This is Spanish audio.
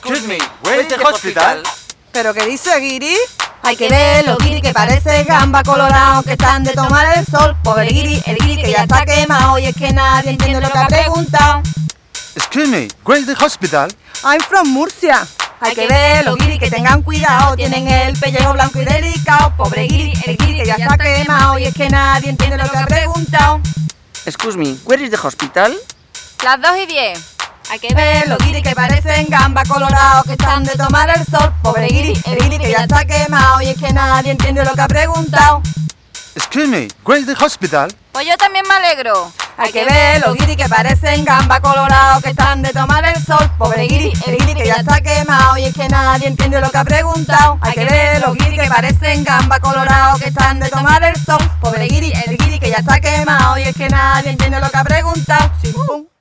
Excuse me, where is the hospital? ¿Pero qué dice Guiri? Hay que verlo, Guiri, que parece gamba colorado, que están de tomar el sol. Pobre Guiri, el Guiri que ya está quemado y es que nadie entiende lo que ha preguntado. Excuse me, where is the hospital? I'm from Murcia. Hay que verlo, Guiri, que tengan cuidado, tienen el pellejo blanco y delicado. Pobre Guiri, el Guiri que ya está quemado y es que nadie entiende lo que ha preguntado. Excuse me, where is the hospital? Las 2:10. Hay que verlo, Guiri, que parecen gamba colorado, que están de tomar el sol. Pobre Guiri, el Guiri que ya está quemado y es que nadie entiende lo que ha preguntado. Excuse me, where is the hospital? Pues yo también me alegro. Hay que verlo, Guiri, que parecen gamba colorado, que están de tomar el sol. Pobre Guiri, el Guiri que ya está quemado y es que nadie entiende lo que ha preguntado. Hay que verlo, Guiri, que parecen gamba colorado, que están de tomar el sol. Pobre Guiri, el Guiri que ya está quemado y es que nadie entiende lo que ha preguntado. Sim, pum.